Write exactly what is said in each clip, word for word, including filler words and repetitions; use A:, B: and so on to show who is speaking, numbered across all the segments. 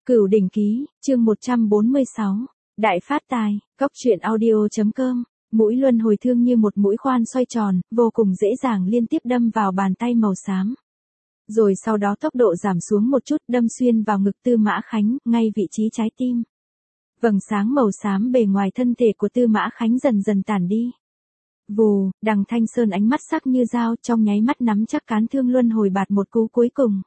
A: Cửu đỉnh ký, chương một trăm bốn mươi sáu. Đại phát tài, cóc truyện audio.com. Mũi luân hồi thương như một mũi khoan xoay tròn, vô cùng dễ dàng liên tiếp đâm vào bàn tay màu xám. Rồi sau đó tốc độ giảm xuống một chút, đâm xuyên vào ngực Tư Mã Khánh, ngay vị trí trái tim. Vầng sáng màu xám bề ngoài thân thể của Tư Mã Khánh dần dần tản đi. Vù, Đằng Thanh Sơn ánh mắt sắc như dao, trong nháy mắt nắm chắc cán thương luân hồi bạt một cú cuối cùng.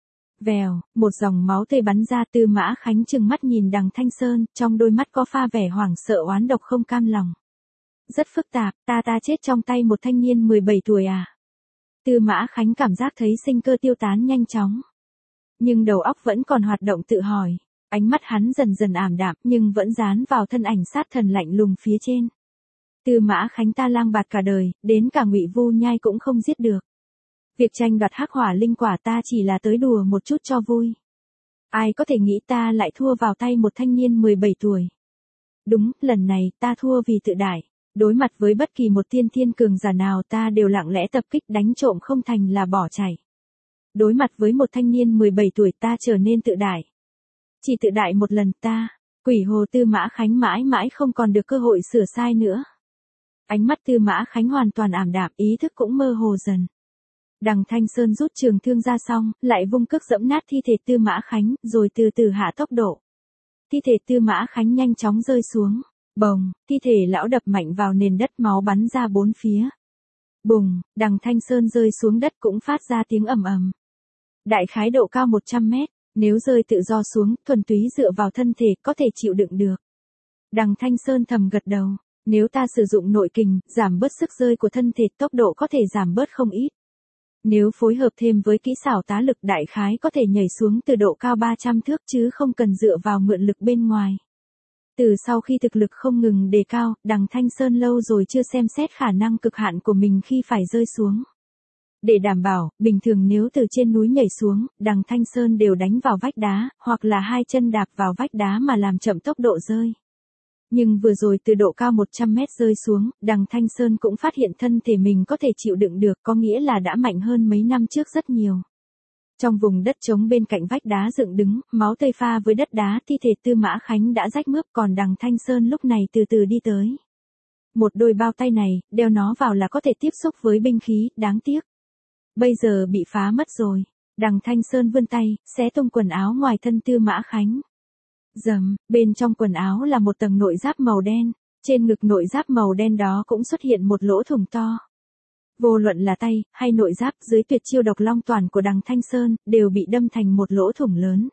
A: Vèo, một dòng máu tươi bắn ra. Tư Mã Khánh trừng mắt nhìn Đằng Thanh Sơn, trong đôi mắt có pha vẻ hoảng sợ oán độc không cam lòng. Rất phức tạp, ta ta chết trong tay một thanh niên mười bảy tuổi à? Tư Mã Khánh cảm giác thấy sinh cơ tiêu tán nhanh chóng. Nhưng đầu óc vẫn còn hoạt động tự hỏi. Ánh mắt hắn dần dần ảm đạm nhưng vẫn dán vào thân ảnh sát thần lạnh lùng phía trên. Tư Mã Khánh ta lang bạt cả đời, đến cả Ngụy Vu Nhai cũng không giết được. Việc tranh đoạt hắc hỏa linh quả ta chỉ là tới đùa một chút cho vui. Ai có thể nghĩ ta lại thua vào tay một thanh niên mười bảy tuổi. Đúng, lần này ta thua vì tự đại. Đối mặt với bất kỳ một tiên thiên cường giả nào ta đều lặng lẽ tập kích, đánh trộm không thành là bỏ chạy. Đối mặt với một thanh niên mười bảy tuổi ta trở nên tự đại. Chỉ tự đại một lần ta, quỷ hồ Tư Mã Khánh mãi mãi không còn được cơ hội sửa sai nữa. Ánh mắt Tư Mã Khánh hoàn toàn ảm đạm, ý thức cũng mơ hồ dần. Đằng Thanh Sơn rút trường thương ra xong, lại vung cước dẫm nát thi thể Tư Mã Khánh, rồi từ từ hạ tốc độ. Thi thể Tư Mã Khánh nhanh chóng rơi xuống. Bồng, thi thể lão đập mạnh vào nền đất, máu bắn ra bốn phía. Bùng, Đằng Thanh Sơn rơi xuống đất cũng phát ra tiếng ầm ầm. Đại khái độ cao một trăm mét, nếu rơi tự do xuống, thuần túy dựa vào thân thể có thể chịu đựng được. Đằng Thanh Sơn thầm gật đầu, nếu ta sử dụng nội kình, giảm bớt sức rơi của thân thể, tốc độ có thể giảm bớt không ít. Nếu phối hợp thêm với kỹ xảo tá lực, đại khái có thể nhảy xuống từ độ cao ba trăm thước chứ không cần dựa vào mượn lực bên ngoài. Từ sau khi thực lực không ngừng đề cao, Đằng Thanh Sơn lâu rồi chưa xem xét khả năng cực hạn của mình khi phải rơi xuống. Để đảm bảo, bình thường nếu từ trên núi nhảy xuống, Đằng Thanh Sơn đều đánh vào vách đá, hoặc là hai chân đạp vào vách đá mà làm chậm tốc độ rơi. Nhưng vừa rồi từ độ cao một trăm mét rơi xuống, Đằng Thanh Sơn cũng phát hiện thân thể mình có thể chịu đựng được, có nghĩa là đã mạnh hơn mấy năm trước rất nhiều. Trong vùng đất trống bên cạnh vách đá dựng đứng, máu tươi pha với đất đá, thi thể Tư Mã Khánh đã rách mướp, còn Đằng Thanh Sơn lúc này từ từ đi tới. Một đôi bao tay này, đeo nó vào là có thể tiếp xúc với binh khí, đáng tiếc. Bây giờ bị phá mất rồi. Đằng Thanh Sơn vươn tay, xé tung quần áo ngoài thân Tư Mã Khánh. Dầm, bên trong quần áo là một tầng nội giáp màu đen, trên ngực nội giáp màu đen đó cũng xuất hiện một lỗ thủng to. Vô luận là tay, hay nội giáp, dưới tuyệt chiêu độc long toàn của Đằng Thanh Sơn, đều bị đâm thành một lỗ thủng lớn.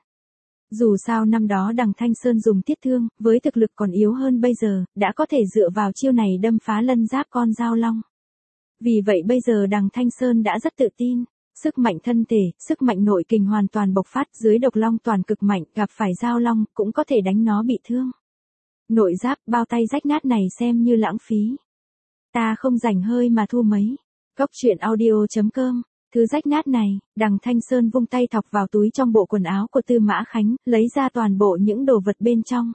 A: Dù sao năm đó Đằng Thanh Sơn dùng thiết thương, với thực lực còn yếu hơn bây giờ, đã có thể dựa vào chiêu này đâm phá lân giáp con dao long. Vì vậy bây giờ Đằng Thanh Sơn đã rất tự tin. Sức mạnh thân thể, sức mạnh nội kình hoàn toàn bộc phát, dưới độc long toàn cực mạnh, gặp phải dao long, cũng có thể đánh nó bị thương. Nội giáp, bao tay rách nát này xem như lãng phí. Ta không rảnh hơi mà thua mấy. Cóc truyện audio.com. Thứ rách nát này, Đằng Thanh Sơn vung tay thọc vào túi trong bộ quần áo của Tư Mã Khánh, lấy ra toàn bộ những đồ vật bên trong.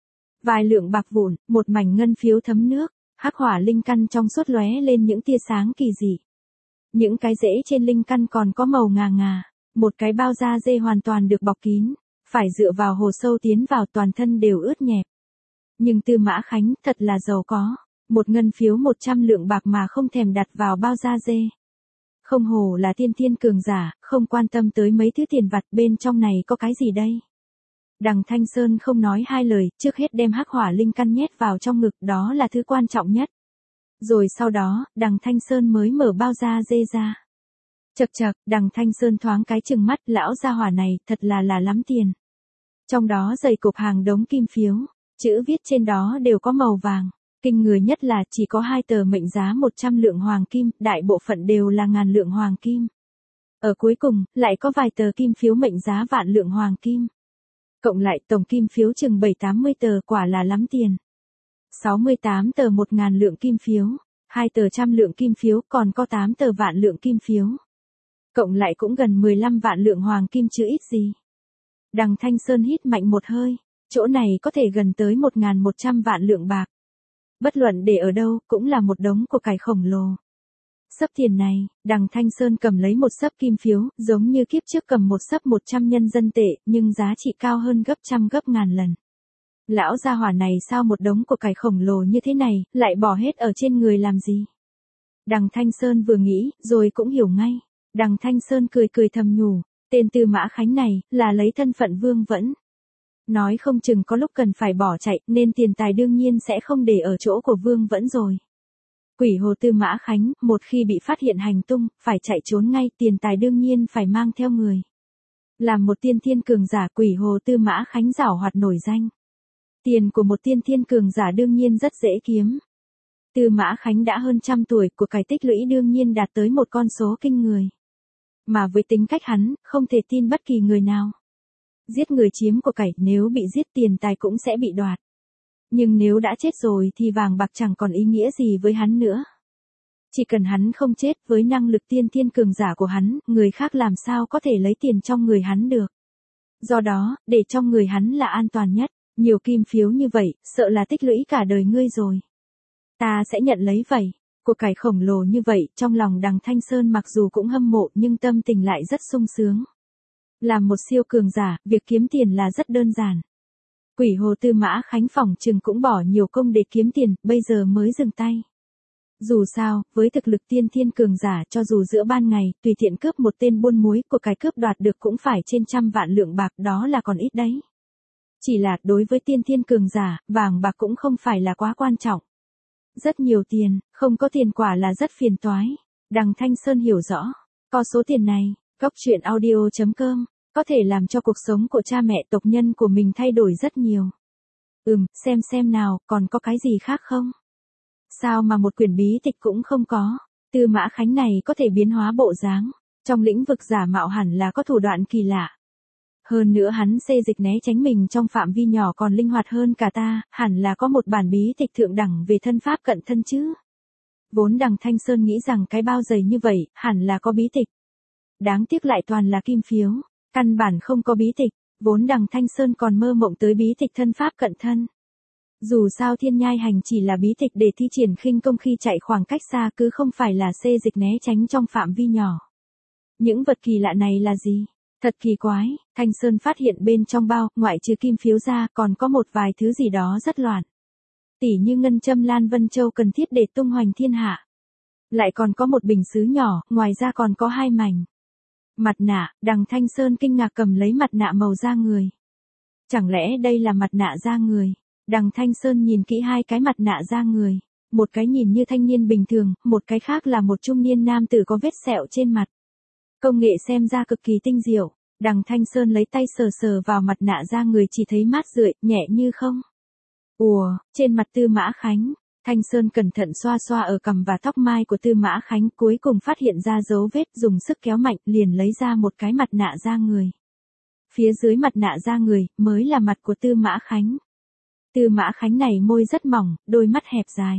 A: Vài lượng bạc vụn, một mảnh ngân phiếu thấm nước, hắc hỏa linh căn trong suốt lóe lên những tia sáng kỳ dị. Những cái rễ trên linh căn còn có màu ngà ngà, một cái bao da dê hoàn toàn được bọc kín, phải dựa vào hồ sâu tiến vào, toàn thân đều ướt nhẹp. Nhưng Tư Mã Khánh thật là giàu có, một ngân phiếu một trăm lượng bạc mà không thèm đặt vào bao da dê. Không hổ là tiên thiên cường giả, không quan tâm tới mấy thứ tiền vặt, bên trong này có cái gì đây? Đằng Thanh Sơn không nói hai lời, trước hết đem hắc hỏa linh căn nhét vào trong ngực, đó là thứ quan trọng nhất. Rồi sau đó, Đằng Thanh Sơn mới mở bao da dê ra. Chậc chậc, Đằng Thanh Sơn thoáng cái chừng mắt, lão gia hỏa này, thật là là lắm tiền. Trong đó dày cộp hàng đống kim phiếu, chữ viết trên đó đều có màu vàng. Kinh người nhất là chỉ có hai tờ mệnh giá một trăm lượng hoàng kim, đại bộ phận đều là ngàn lượng hoàng kim. Ở cuối cùng, lại có vài tờ kim phiếu mệnh giá vạn lượng hoàng kim. Cộng lại tổng kim phiếu chừng bảy tám mươi tờ, quả là lắm tiền. sáu mươi tám tờ một ngàn lượng kim phiếu, hai tờ trăm lượng kim phiếu, còn có tám tờ vạn lượng kim phiếu. Cộng lại cũng gần mười lăm vạn lượng hoàng kim chứ ít gì. Đằng Thanh Sơn hít mạnh một hơi, chỗ này có thể gần tới một nghìn một trăm vạn lượng bạc. Bất luận để ở đâu, cũng là một đống của cải khổng lồ. Sấp tiền này, đằng Thanh Sơn cầm lấy một sấp kim phiếu, giống như kiếp trước cầm một sấp một trăm nhân dân tệ, nhưng giá trị cao hơn gấp trăm gấp ngàn lần. Lão gia hỏa này sao một đống của cải khổng lồ như thế này, lại bỏ hết ở trên người làm gì? Đằng Thanh Sơn vừa nghĩ, rồi cũng hiểu ngay. Đằng Thanh Sơn cười cười thầm nhủ, tên Tư Mã Khánh này, là lấy thân phận Vương Vẫn. Nói không chừng có lúc cần phải bỏ chạy, nên tiền tài đương nhiên sẽ không để ở chỗ của Vương Vẫn rồi. Quỷ hồ Tư Mã Khánh, một khi bị phát hiện hành tung, phải chạy trốn ngay, tiền tài đương nhiên phải mang theo người. Làm một tiên thiên cường giả, quỷ hồ Tư Mã Khánh giảo hoạt nổi danh. Tiền của một tiên thiên cường giả đương nhiên rất dễ kiếm. Tư Mã Khánh đã hơn trăm tuổi, của cải tích lũy đương nhiên đạt tới một con số kinh người. Mà với tính cách hắn, không thể tin bất kỳ người nào. Giết người chiếm của cải, nếu bị giết tiền tài cũng sẽ bị đoạt. Nhưng nếu đã chết rồi thì vàng bạc chẳng còn ý nghĩa gì với hắn nữa. Chỉ cần hắn không chết, với năng lực tiên thiên cường giả của hắn, người khác làm sao có thể lấy tiền trong người hắn được. Do đó, để trong người hắn là an toàn nhất. Nhiều kim phiếu như vậy, sợ là tích lũy cả đời ngươi rồi. Ta sẽ nhận lấy vậy. Của cải khổng lồ như vậy, trong lòng đằng Thanh Sơn mặc dù cũng hâm mộ nhưng tâm tình lại rất sung sướng. Làm một siêu cường giả, việc kiếm tiền là rất đơn giản. Quỷ hồ Tư Mã Khánh phỏng chừng cũng bỏ nhiều công để kiếm tiền, bây giờ mới dừng tay. Dù sao, với thực lực tiên thiên cường giả, cho dù giữa ban ngày, tùy tiện cướp một tên buôn muối, của cải cướp đoạt được cũng phải trên trăm vạn lượng bạc, đó là còn ít đấy. Chỉ là, đối với tiên thiên cường giả, vàng bạc cũng không phải là quá quan trọng. Rất nhiều tiền, không có tiền quả là rất phiền toái. Đằng Thanh Sơn hiểu rõ, có số tiền này, Cóc Truyện Audio chấm com, có thể làm cho cuộc sống của cha mẹ tộc nhân của mình thay đổi rất nhiều. Ừm, xem xem nào, còn có cái gì khác không? Sao mà một quyển bí tịch cũng không có? Tư Mã Khánh này có thể biến hóa bộ dáng, trong lĩnh vực giả mạo hẳn là có thủ đoạn kỳ lạ. Hơn nữa hắn xê dịch né tránh mình trong phạm vi nhỏ còn linh hoạt hơn cả ta, hẳn là có một bản bí tịch thượng đẳng về thân pháp cận thân chứ. Vốn đằng Thanh Sơn nghĩ rằng cái bao dày như vậy, hẳn là có bí tịch. Đáng tiếc lại toàn là kim phiếu, căn bản không có bí tịch, vốn đằng Thanh Sơn còn mơ mộng tới bí tịch thân pháp cận thân. Dù sao thiên nhai hành chỉ là bí tịch để thi triển khinh công khi chạy khoảng cách xa cứ không phải là xê dịch né tránh trong phạm vi nhỏ. Những vật kỳ lạ này là gì? Thật kỳ quái, Thanh Sơn phát hiện bên trong bao, ngoại trừ kim phiếu ra, còn có một vài thứ gì đó rất loạn. Tỉ như ngân châm Lan Vân Châu cần thiết để tung hoành thiên hạ. Lại còn có một bình sứ nhỏ, ngoài ra còn có hai mảnh. Mặt nạ, đằng Thanh Sơn kinh ngạc cầm lấy mặt nạ màu da người. Chẳng lẽ đây là mặt nạ da người? Đằng Thanh Sơn nhìn kỹ hai cái mặt nạ da người. Một cái nhìn như thanh niên bình thường, một cái khác là một trung niên nam tử có vết sẹo trên mặt. Công nghệ xem ra cực kỳ tinh diệu. Đằng Thanh Sơn lấy tay sờ sờ vào mặt nạ da người chỉ thấy mát rượi, nhẹ như không. Ùa, trên mặt Tư Mã Khánh. Thanh Sơn cẩn thận xoa xoa ở cằm và tóc mai của Tư Mã Khánh, cuối cùng phát hiện ra dấu vết, dùng sức kéo mạnh liền lấy ra một cái mặt nạ da người. Phía dưới mặt nạ da người, mới là mặt của Tư Mã Khánh. Tư Mã Khánh này môi rất mỏng, đôi mắt hẹp dài.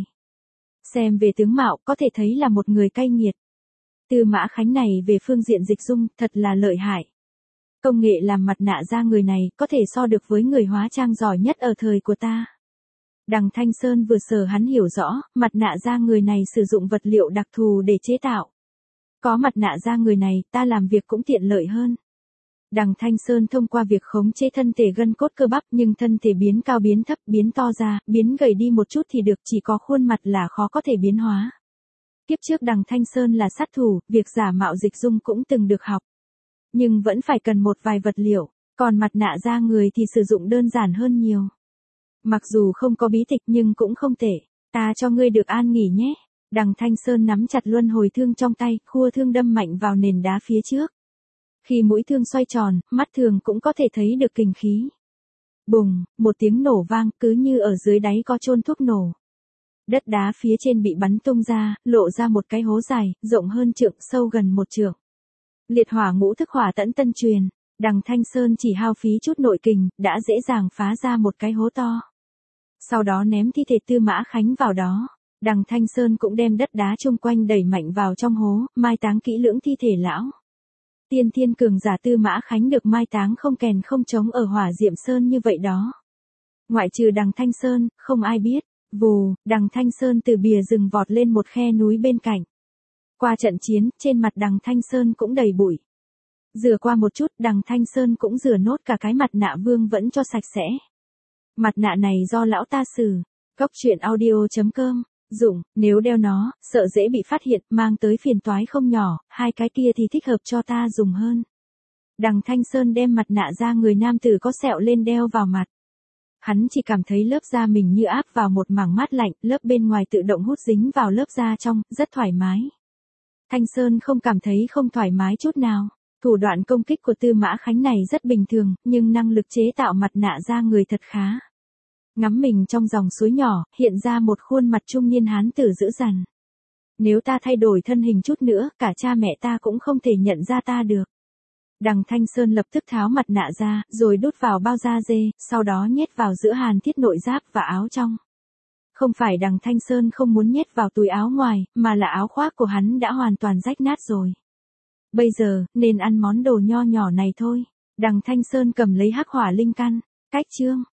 A: Xem về tướng mạo, có thể thấy là một người cay nghiệt. Tư Mã Khánh này về phương diện dịch dung, thật là lợi hại. Công nghệ làm mặt nạ da người này, có thể so được với người hóa trang giỏi nhất ở thời của ta. Đằng Thanh Sơn vừa sờ hắn hiểu rõ, mặt nạ da người này sử dụng vật liệu đặc thù để chế tạo. Có mặt nạ da người này, ta làm việc cũng tiện lợi hơn. Đằng Thanh Sơn thông qua việc khống chế thân thể gân cốt cơ bắp, nhưng thân thể biến cao biến thấp, biến to ra, biến gầy đi một chút thì được, chỉ có khuôn mặt là khó có thể biến hóa. Kiếp trước đằng Thanh Sơn là sát thủ, việc giả mạo dịch dung cũng từng được học. Nhưng vẫn phải cần một vài vật liệu, còn mặt nạ da người thì sử dụng đơn giản hơn nhiều. Mặc dù không có bí tịch nhưng cũng không tệ, ta cho ngươi được an nghỉ nhé. Đằng Thanh Sơn nắm chặt luân hồi thương trong tay, khua thương đâm mạnh vào nền đá phía trước. Khi mũi thương xoay tròn, mắt thường cũng có thể thấy được kình khí. Bùng, một tiếng nổ vang, cứ như ở dưới đáy có chôn thuốc nổ. Đất đá phía trên bị bắn tung ra, lộ ra một cái hố dài, rộng hơn trượng, sâu gần một trượng. Liệt hỏa ngũ thức hỏa tẫn tân truyền, đằng Thanh Sơn chỉ hao phí chút nội kình, đã dễ dàng phá ra một cái hố to. Sau đó ném thi thể Tư Mã Khánh vào đó. Đằng Thanh Sơn cũng đem đất đá chung quanh đẩy mạnh vào trong hố, mai táng kỹ lưỡng thi thể lão. Tiên thiên cường giả Tư Mã Khánh được mai táng không kèn không trống ở Hỏa Diệm Sơn như vậy đó. Ngoại trừ đằng Thanh Sơn, không ai biết. Vù, đằng Thanh Sơn từ bìa rừng vọt lên một khe núi bên cạnh. Qua trận chiến, trên mặt Đằng Thanh Sơn cũng đầy bụi. Rửa qua một chút, Đằng Thanh Sơn cũng rửa nốt cả cái mặt nạ vương vẫn cho sạch sẽ. Mặt nạ này do lão ta xử. Cốc truyện audio chấm com. Dụng, nếu đeo nó, sợ dễ bị phát hiện, mang tới phiền toái không nhỏ, hai cái kia thì thích hợp cho ta dùng hơn. Đằng Thanh Sơn đem mặt nạ da người nam tử có sẹo lên đeo vào mặt. Hắn chỉ cảm thấy lớp da mình như áp vào một mảng mát lạnh, lớp bên ngoài tự động hút dính vào lớp da trong, rất thoải mái. Thanh Sơn không cảm thấy không thoải mái chút nào. Thủ đoạn công kích của Tư Mã Khánh này rất bình thường, nhưng năng lực chế tạo mặt nạ da người thật khá. Ngắm mình trong dòng suối nhỏ, hiện ra một khuôn mặt trung niên hán tử dữ dằn. Nếu ta thay đổi thân hình chút nữa, cả cha mẹ ta cũng không thể nhận ra ta được. Đằng Thanh Sơn lập tức tháo mặt nạ ra, rồi đút vào bao da dê, sau đó nhét vào giữa hàn thiết nội giáp và áo trong. Không phải Đằng Thanh Sơn không muốn nhét vào túi áo ngoài, mà là áo khoác của hắn đã hoàn toàn rách nát rồi. Bây giờ, nên ăn món đồ nho nhỏ này thôi. Đằng Thanh Sơn cầm lấy hắc hỏa linh căn. Cách chương.